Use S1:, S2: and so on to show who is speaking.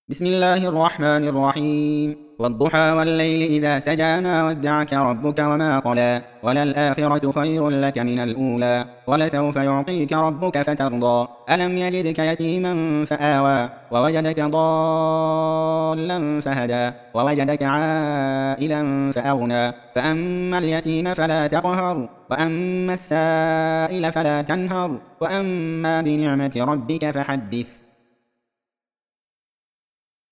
S1: بسم الله الرحمن الرحيم والضحى والليل إذا سجى ما ودعك ربك وما قلى وللآخرة خير لك من الأولى ولسوف يعطيك ربك فترضى ألم يجدك يتيما فآوى ووجدك ضالا فهدى ووجدك عائلا فأغنى فأما اليتيم فلا تقهر وأما السائل فلا تنهر وأما بنعمة ربك فحدث.